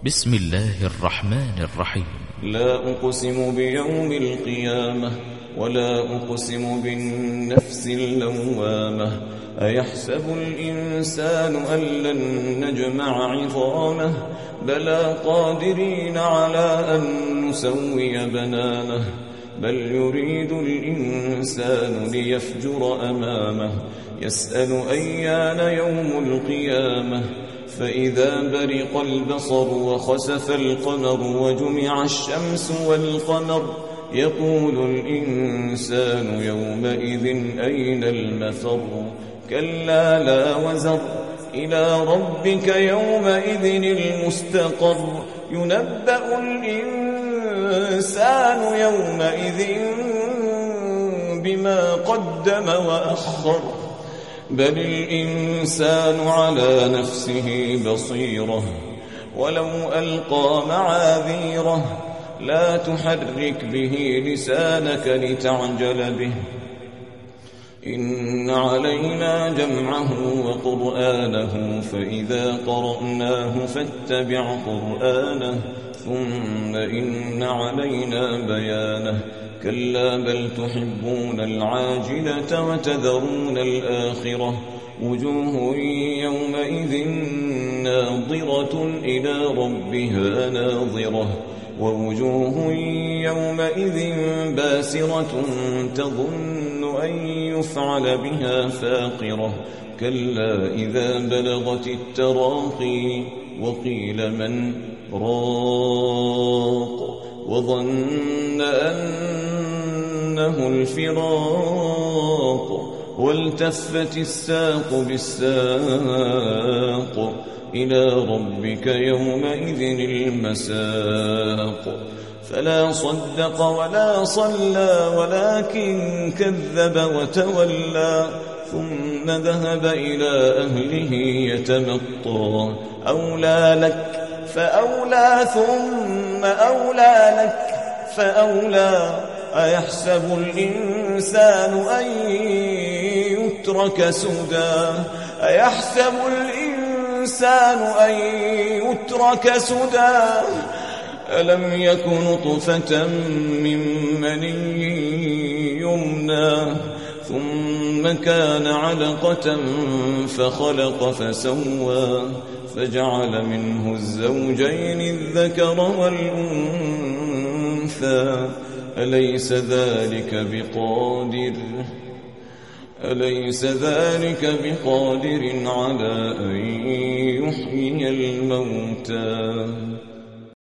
بسم الله الرحمن الرحيم. لا أقسم بيوم القيامة ولا أقسم بالنفس اللوامة أيحسب الإنسان أن لن نجمع عظامه بلى قادرين على أن نسوي بنانه بل يريد الإنسان ليفجر أمامه يسأل أيان يوم القيامة فإذا برق البصر وخسف القمر وجمع الشمس والقمر يقول الإنسان يومئذ أين المفر كلا لا وزر إلى ربك يومئذ المستقر ينبأ الإنسان يومئذ بما قدم وأخر بل الإنسان على نفسه بصيرة ولو ألقى معاذيره لا تحرك به لسانك لتعجل به إن علينا جمعه وقرآنه فإذا قرأناه فاتبع قرآنه ثم إن علينا بيانه كلا بل تحبون العاجلة وتذرون الآخرة وجوه يومئذ ناظرة إلى ربها ناظرة ووجوه يومئذ باسرة تظن أن يفعل بها فاقرة كلا إذا بلغت التراقي وقيل من راق وظن أنه الفراق والتفت الساق بالساق إلى ربك يومئذ المساق فلا صدق ولا صلى ولكن كذب وتولى ثم ذهب إلى أهله يتمطى أولى لك فأولى ثم أولى لك فأولى أيحسب الإنسان أن يترك سدى أيحسب الإنسان أن يترك سدى ألم يك نطفة من مني يمنى ثم كان علقة فخلق فسوى فجعل منه الزوجين الذكر والأنثى أليس ذلك بقادر على أن يحيي الموتى